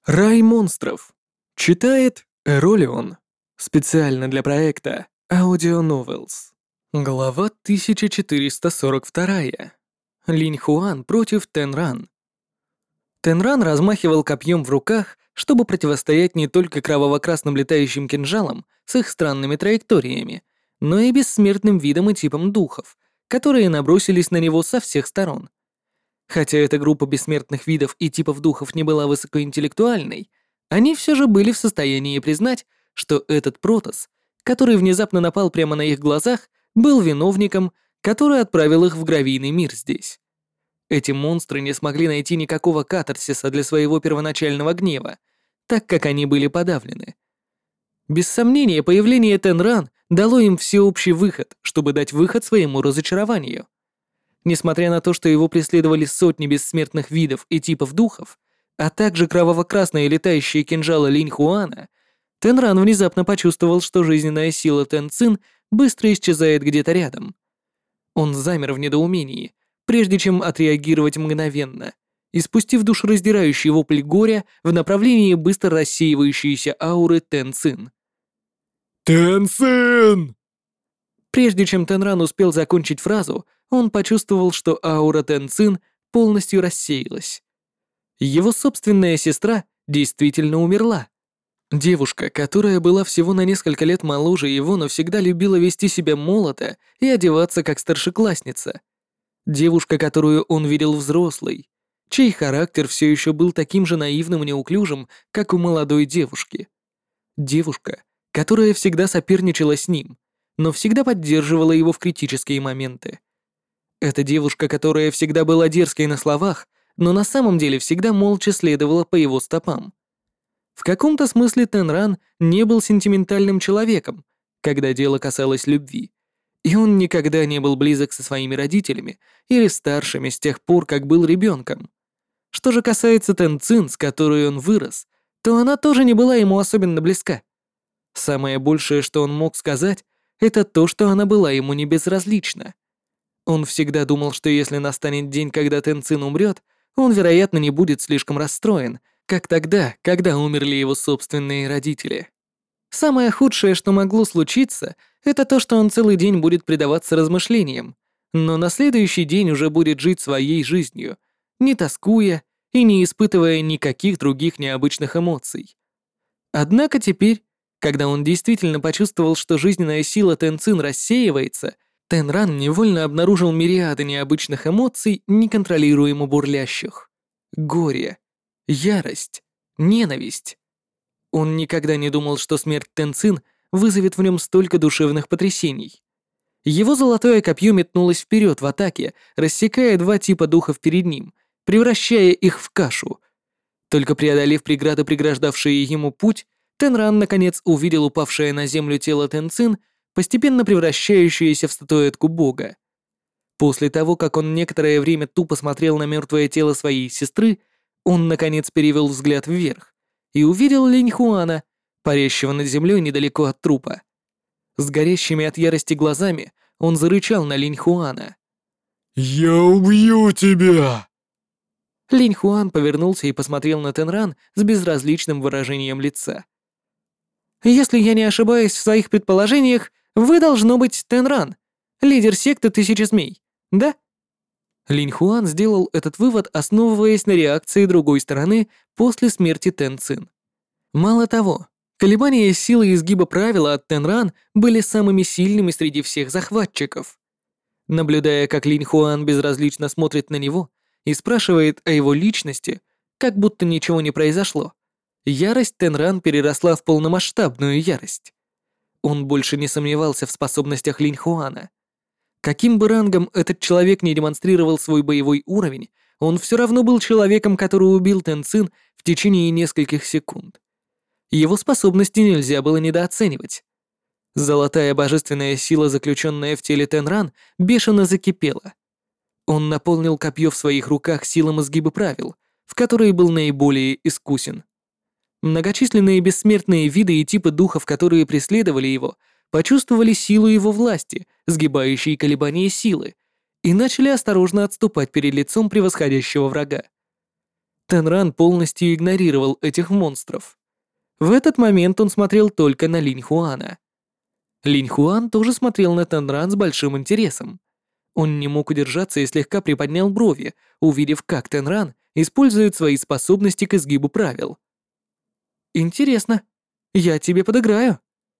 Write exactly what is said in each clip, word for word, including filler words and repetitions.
Рай монстров. Читает Эролион. Специально для проекта Audio Novels. Глава тысяча четыреста сорок два. Линь Хуан против Тенран. Тенран размахивал копьем в руках, чтобы противостоять не только кроваво-красным летающим кинжалам с их странными траекториями, но и бессмертным видам и типам духов, которые набросились на него со всех сторон. Хотя эта группа бессмертных видов и типов духов не была высокоинтеллектуальной, они все же были в состоянии признать, что этот Протосс, который внезапно напал прямо на их глазах, был виновником, который отправил их в гравийный мир здесь. Эти монстры не смогли найти никакого катарсиса для своего первоначального гнева, так как они были подавлены. Без сомнения, появление Тенран дало им всеобщий выход, чтобы дать выход своему разочарованию. Несмотря на то, что его преследовали сотни бессмертных видов и типов духов, а также кроваво-красные летающие кинжалы Линь Хуана, Тенран внезапно почувствовал, что жизненная сила Тен Цин быстро исчезает где-то рядом. Он замер в недоумении, прежде чем отреагировать мгновенно, и спустив душераздирающий вопль горя в направлении быстро рассеивающейся ауры Тен Цин. Тен Цин! Прежде чем Тенран успел закончить фразу, он почувствовал, что аура Тен Цин полностью рассеялась. Его собственная сестра действительно умерла. Девушка, которая была всего на несколько лет моложе его, но всегда любила вести себя молодо и одеваться как старшеклассница. Девушка, которую он видел взрослой, чей характер все еще был таким же наивным и неуклюжим, как у молодой девушки. Девушка, которая всегда соперничала с ним, но всегда поддерживала его в критические моменты. Эта девушка, которая всегда была дерзкой на словах, но на самом деле всегда молча следовала по его стопам. В каком-то смысле Тенран не был сентиментальным человеком, когда дело касалось любви, и он никогда не был близок со своими родителями или старшими с тех пор, как был ребенком. Что же касается Тен Цин, с которой он вырос, то она тоже не была ему особенно близка. Самое большее, что он мог сказать, это то, что она была ему не безразлична. Он всегда думал, что если настанет день, когда Тен Цин умрет, он, вероятно, не будет слишком расстроен, как тогда, когда умерли его собственные родители. Самое худшее, что могло случиться, это то, что он целый день будет предаваться размышлениям, но на следующий день уже будет жить своей жизнью, не тоскуя и не испытывая никаких других необычных эмоций. Однако теперь, когда он действительно почувствовал, что жизненная сила Тен Цин рассеивается, Тенран невольно обнаружил мириады необычных эмоций, неконтролируемо бурлящих. Горе, ярость, ненависть. Он никогда не думал, что смерть Тен Цин вызовет в нем столько душевных потрясений. Его золотое копье метнулось вперед в атаке, рассекая два типа духов перед ним, превращая их в кашу. Только преодолев преграды, преграждавшие ему путь, Тенран наконец увидел упавшее на землю тело Тен Цин, постепенно превращающееся в статуэтку бога. После того, как он некоторое время тупо смотрел на мертвое тело своей сестры, он наконец перевел взгляд вверх и увидел Линь Хуана, парящего над землей недалеко от трупа. С горящими от ярости глазами он зарычал на Линь Хуана. «Я убью тебя!» Линь Хуан повернулся и посмотрел на Тенран с безразличным выражением лица. «Если я не ошибаюсь в своих предположениях, вы должно быть Тенран, лидер секты Тысячи Змей, да?» Линь Хуан сделал этот вывод, основываясь на реакции другой стороны после смерти Тен Цин. Мало того, колебания силы и изгиба правила от Тенран были самыми сильными среди всех захватчиков. Наблюдая, как Линь Хуан безразлично смотрит на него и спрашивает о его личности, как будто ничего не произошло, ярость Тенран переросла в полномасштабную ярость. Он больше не сомневался в способностях Линь Хуана. Каким бы рангом этот человек не демонстрировал свой боевой уровень, он все равно был человеком, который убил Тен Цин в течение нескольких секунд. Его способности нельзя было недооценивать. Золотая божественная сила, заключенная в теле Тенран, бешено закипела. Он наполнил копье в своих руках силам изгиба правил, в которые был наиболее искусен. Многочисленные бессмертные виды и типы духов, которые преследовали его, почувствовали силу его власти, сгибающие колебания силы, и начали осторожно отступать перед лицом превосходящего врага. Тенран полностью игнорировал этих монстров. В этот момент он смотрел только на Линь Хуана. Линь Хуан тоже смотрел на Тенран с большим интересом. Он не мог удержаться и слегка приподнял брови, увидев, как Тенран использует свои способности к изгибу правил. «Интересно. Я тебе подыграю».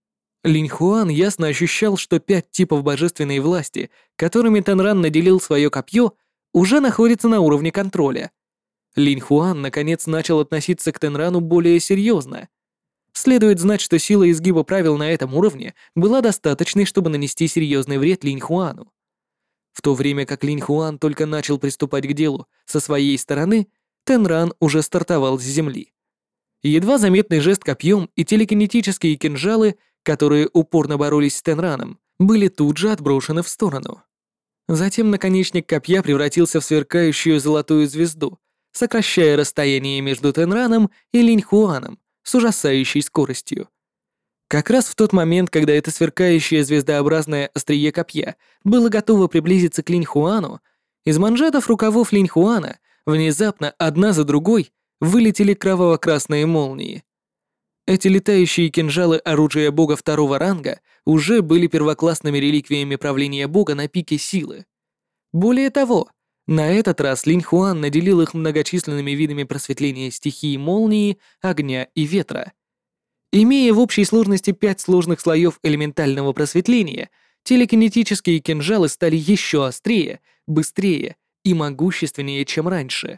Линь Хуан ясно ощущал, что пять типов божественной власти, которыми Тенран наделил свое копье, уже находятся на уровне контроля. Линь Хуан наконец начал относиться к Тенрану более серьезно. Следует знать, что сила изгиба правил на этом уровне была достаточной, чтобы нанести серьезный вред Линь Хуану. В то время как Линь Хуан только начал приступать к делу со своей стороны, Тенран уже стартовал с земли. Едва заметный жест копьем и телекинетические кинжалы, которые упорно боролись с Тенраном, были тут же отброшены в сторону. Затем наконечник копья превратился в сверкающую золотую звезду, сокращая расстояние между Тенраном и Линь Хуаном с ужасающей скоростью. Как раз в тот момент, когда это сверкающее звездообразное острие копья было готово приблизиться к Линь Хуану, из манжетов рукавов Линь Хуана внезапно одна за другой вылетели кроваво-красные молнии. Эти летающие кинжалы оружия бога второго ранга уже были первоклассными реликвиями правления бога на пике силы. Более того, на этот раз Линь Хуан наделил их многочисленными видами просветления стихии молнии, огня и ветра. Имея в общей сложности пять сложных слоев элементального просветления, телекинетические кинжалы стали еще острее, быстрее и могущественнее, чем раньше.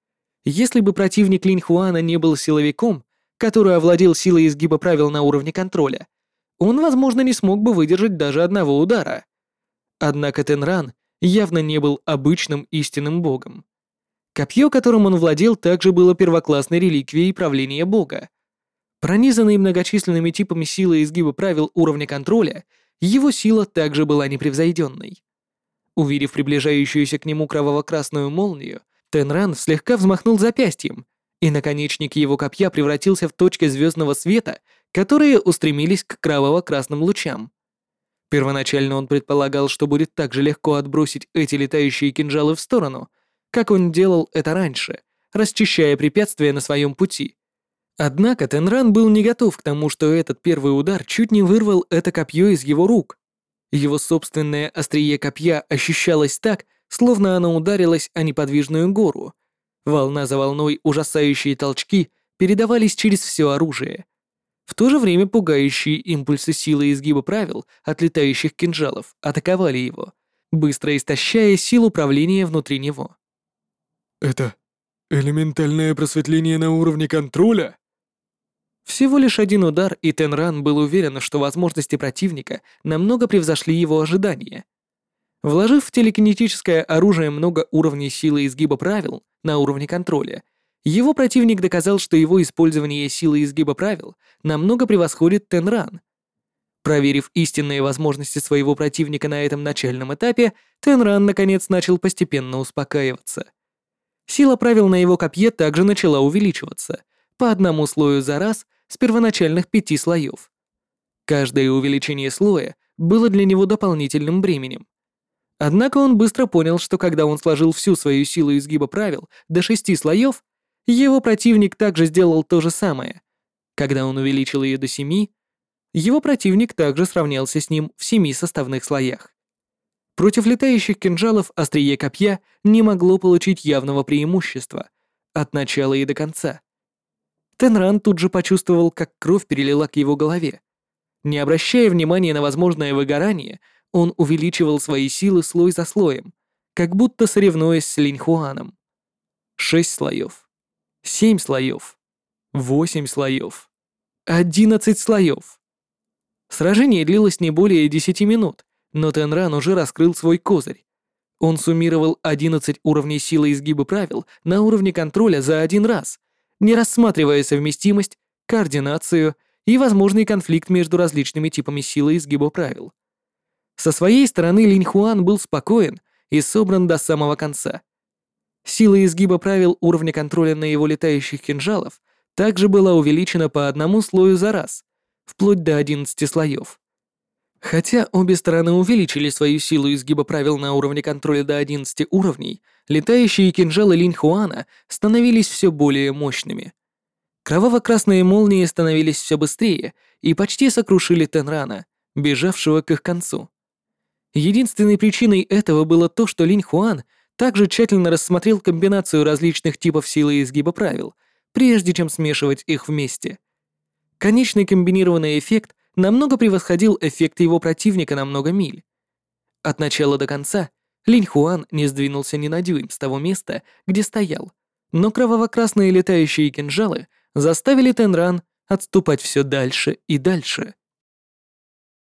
Если бы противник Линь Хуана не был силовиком, который овладел силой изгиба правил на уровне контроля, он, возможно, не смог бы выдержать даже одного удара. Однако Тенран явно не был обычным истинным богом. Копье, которым он владел, также было первоклассной реликвией правления бога. Пронизанный многочисленными типами силы изгиба правил уровня контроля, его сила также была непревзойденной. Увидев приближающуюся к нему кроваво-красную молнию, Тенран слегка взмахнул запястьем, и наконечник его копья превратился в точки звездного света, которые устремились к кроваво-красным лучам. Первоначально он предполагал, что будет так же легко отбросить эти летающие кинжалы в сторону, как он делал это раньше, расчищая препятствия на своем пути. Однако Тенран был не готов к тому, что этот первый удар чуть не вырвал это копье из его рук. Его собственное острие копья ощущалось так, словно оно ударилось о неподвижную гору. Волна за волной ужасающие толчки передавались через все оружие. В то же время пугающие импульсы силы изгиба правил от летающих кинжалов атаковали его, быстро истощая силу правления внутри него. Это элементальное просветление на уровне контроля? Всего лишь один удар, и Тенран был уверен, что возможности противника намного превзошли его ожидания. Вложив в телекинетическое оружие много уровней силы изгиба правил на уровне контроля, его противник доказал, что его использование силы изгиба правил намного превосходит Тенран. Проверив истинные возможности своего противника на этом начальном этапе, Тенран наконец начал постепенно успокаиваться. Сила правил на его копье также начала увеличиваться, по одному слою за раз с первоначальных пяти слоев. Каждое увеличение слоя было для него дополнительным бременем. Однако он быстро понял, что когда он сложил всю свою силу изгиба правил до шести слоев, его противник также сделал то же самое. Когда он увеличил ее до семи, его противник также сравнялся с ним в семи составных слоях. Против летающих кинжалов острие копья не могло получить явного преимущества от начала и до конца. Тенран тут же почувствовал, как кровь перелила к его голове. Не обращая внимания на возможное выгорание, он увеличивал свои силы слой за слоем, как будто соревнуясь с Линь Хуаном. Шесть слоев. Семь слоев. Восемь слоев. Одиннадцать слоев. Сражение длилось не более десяти минут, но Тенран уже раскрыл свой козырь. Он суммировал одиннадцать уровней силы изгиба правил на уровне контроля за один раз, не рассматривая совместимость, координацию и возможный конфликт между различными типами силы изгиба правил. Со своей стороны Линь Хуан был спокоен и собран до самого конца. Сила изгиба правил уровня контроля на его летающих кинжалов также была увеличена по одному слою за раз, вплоть до одиннадцати слоев. Хотя обе стороны увеличили свою силу изгиба правил на уровне контроля до одиннадцати уровней, летающие кинжалы Линь Хуана становились все более мощными. Кроваво-красные молнии становились все быстрее и почти сокрушили Тенрана, бежавшего к их концу. Единственной причиной этого было то, что Линь Хуан также тщательно рассмотрел комбинацию различных типов силы и изгиба правил, прежде чем смешивать их вместе. Конечный комбинированный эффект намного превосходил эффект его противника на много миль. От начала до конца Линь Хуан не сдвинулся ни на дюйм с того места, где стоял, но кроваво-красные летающие кинжалы заставили Тенран отступать все дальше и дальше.